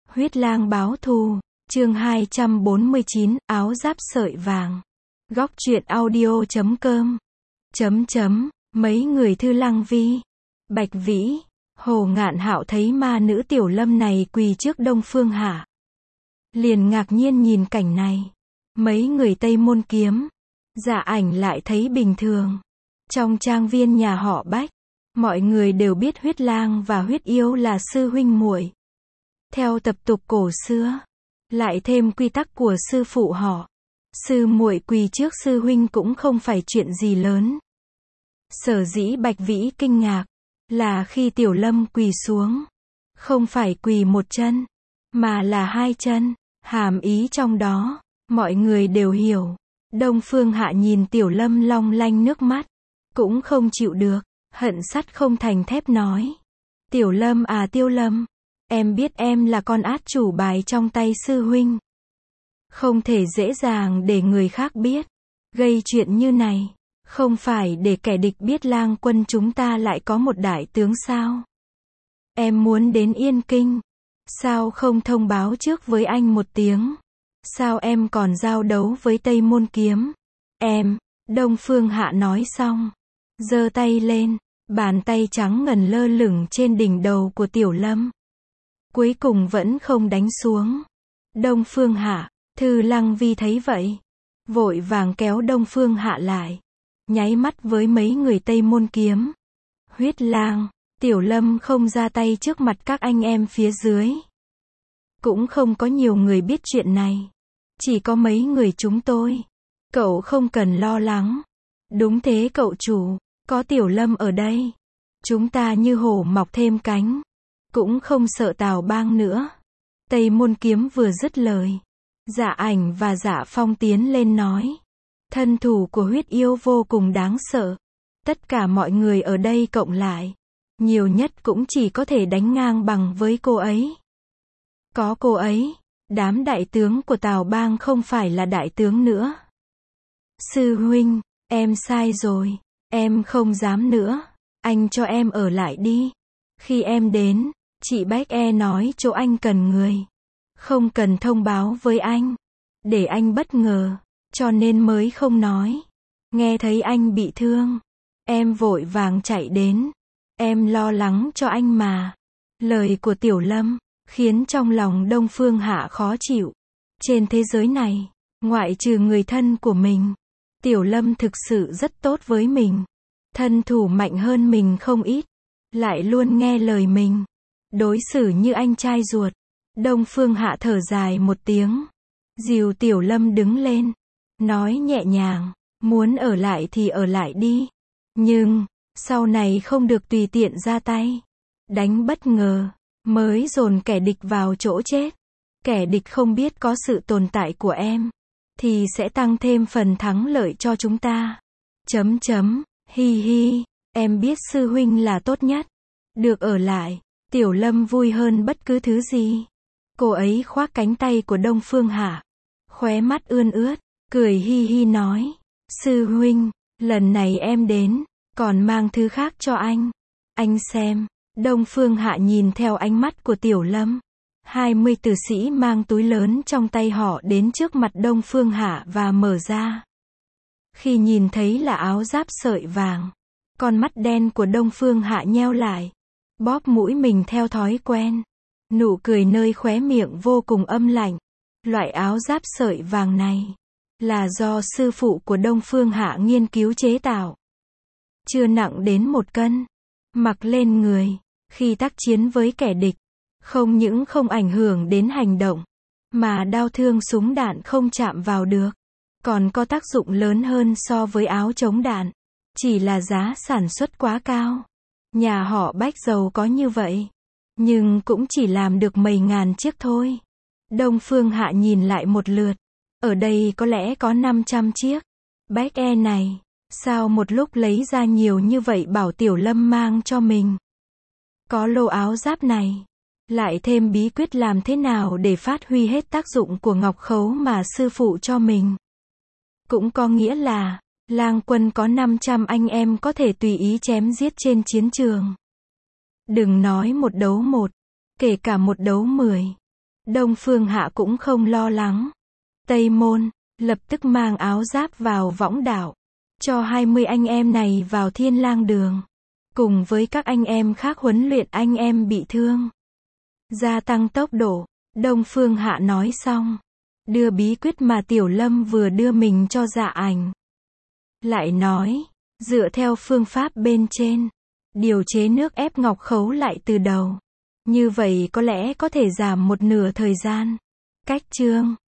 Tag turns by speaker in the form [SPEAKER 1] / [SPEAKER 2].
[SPEAKER 1] Huyết lang báo thù, chương 249, áo giáp sợi vàng. Góc truyện audio.com. Mấy người Thư Lăng Vi, Bạch Vĩ, Hồ Ngạn Hạo thấy ma nữ Tiểu Lâm này quỳ trước Đông Phương Hạ. Liền ngạc nhiên nhìn cảnh này. Mấy người Tây Môn Kiếm, Dạ Ảnh lại thấy bình thường. Trong trang viên nhà họ Bách, mọi người đều biết Huyết Lang và Huyết Yêu là sư huynh muội. Theo tập tục cổ xưa, lại thêm quy tắc của sư phụ họ, sư muội quỳ trước sư huynh cũng không phải chuyện gì lớn. Sở dĩ Bạch Vĩ kinh ngạc, là khi Tiểu Lâm quỳ xuống, không phải quỳ một chân, mà là hai chân, hàm ý trong đó, mọi người đều hiểu. Đông Phương Hạ nhìn Tiểu Lâm long lanh nước mắt, cũng không chịu được, hận sắt không thành thép nói. Tiểu Lâm à Tiêu Lâm, em biết em là con át chủ bài trong tay sư huynh. Không thể dễ dàng để người khác biết. Gây chuyện như này, không phải để kẻ địch biết Lang quân chúng ta lại có một đại tướng sao? Em muốn đến Yên Kinh, sao không thông báo trước với anh một tiếng? Sao em còn giao đấu với Tây Môn Kiếm? Em, Đông Phương Hạ nói xong, giơ tay lên, bàn tay trắng ngần lơ lửng trên đỉnh đầu của Tiểu Lâm. Cuối cùng vẫn không đánh xuống. Đông Phương Hạ, Thư Lăng Vi thấy vậy, vội vàng kéo Đông Phương Hạ lại, nháy mắt với mấy người Tây Môn Kiếm. Huyết Lang, Tiểu Lâm không ra tay trước mặt các anh em phía dưới. Cũng không có nhiều người biết chuyện này. Chỉ có mấy người chúng tôi. Cậu không cần lo lắng. Đúng thế cậu chủ, có Tiểu Lâm ở đây, chúng ta như hổ mọc thêm cánh, cũng không sợ Tào Bang nữa. Tây Môn Kiếm vừa dứt lời, Dạ Ảnh và Dạ Phong tiến lên nói. Thân thủ của Huyết Yêu vô cùng đáng sợ. Tất cả mọi người ở đây cộng lại, nhiều nhất cũng chỉ có thể đánh ngang bằng với cô ấy. Có cô ấy, đám đại tướng của Tào Bang không phải là đại tướng nữa. Sư huynh, em sai rồi, em không dám nữa, anh cho em ở lại đi. Khi em đến, chị Bách nói chỗ anh cần người, không cần thông báo với anh, để anh bất ngờ, cho nên mới không nói. Nghe thấy anh bị thương, em vội vàng chạy đến, em lo lắng cho anh mà. Lời của Tiểu Lâm khiến trong lòng Đông Phương Hạ khó chịu. Trên thế giới này, ngoại trừ người thân của mình, Tiểu Lâm thực sự rất tốt với mình. Thân thủ mạnh hơn mình không ít, lại luôn nghe lời mình, đối xử như anh trai ruột. Đông Phương Hạ thở dài một tiếng, dìu Tiểu Lâm đứng lên, nói nhẹ nhàng, muốn ở lại thì ở lại đi, nhưng sau này không được tùy tiện ra tay, đánh bất ngờ mới dồn kẻ địch vào chỗ chết. Kẻ địch không biết có sự tồn tại của em, thì sẽ tăng thêm phần thắng lợi cho chúng ta. Hi hi, em biết sư huynh là tốt nhất. Được ở lại, Tiểu Lâm vui hơn bất cứ thứ gì. Cô ấy khoác cánh tay của Đông Phương Hạ, khóe mắt ươn ướt, cười hi hi nói. Sư huynh, lần này em đến, còn mang thứ khác cho anh. Anh xem. Đông Phương Hạ nhìn theo ánh mắt của Tiểu Lâm. 20 tử sĩ mang túi lớn trong tay họ đến trước mặt Đông Phương Hạ và mở ra. Khi nhìn thấy là áo giáp sợi vàng, con mắt đen của Đông Phương Hạ nheo lại, bóp mũi mình theo thói quen. Nụ cười nơi khóe miệng vô cùng âm lạnh. Loại áo giáp sợi vàng này là do sư phụ của Đông Phương Hạ nghiên cứu chế tạo. Chưa nặng đến 1 cân. Mặc lên người, khi tác chiến với kẻ địch, không những không ảnh hưởng đến hành động, mà đao thương súng đạn không chạm vào được, còn có tác dụng lớn hơn so với áo chống đạn. Chỉ là giá sản xuất quá cao. Nhà họ Bách giàu có như vậy, nhưng cũng chỉ làm được mấy ngàn chiếc thôi. Đông Phương Hạ nhìn lại một lượt, ở đây có lẽ có 500 chiếc. Bách này, sao một lúc lấy ra nhiều như vậy bảo Tiểu Lâm mang cho mình? Có lô áo giáp này, lại thêm bí quyết làm thế nào để phát huy hết tác dụng của ngọc khấu mà sư phụ cho mình. Cũng có nghĩa là, Lang quân có 500 anh em có thể tùy ý chém giết trên chiến trường. Đừng nói một đấu một, kể cả một đấu 10. Đông Phương Hạ cũng không lo lắng. Tây Môn, lập tức mang áo giáp vào võng đảo. Cho 20 anh em này vào Thiên Lang Đường. Cùng với các anh em khác huấn luyện anh em bị thương. Gia tăng tốc độ. Đông Phương Hạ nói xong. Đưa bí quyết mà Tiểu Lâm vừa đưa mình cho Dạ Ảnh. Lại nói, dựa theo phương pháp bên trên, điều chế nước ép ngọc khấu lại từ đầu. Như vậy có lẽ có thể giảm một nửa thời gian. Cách chương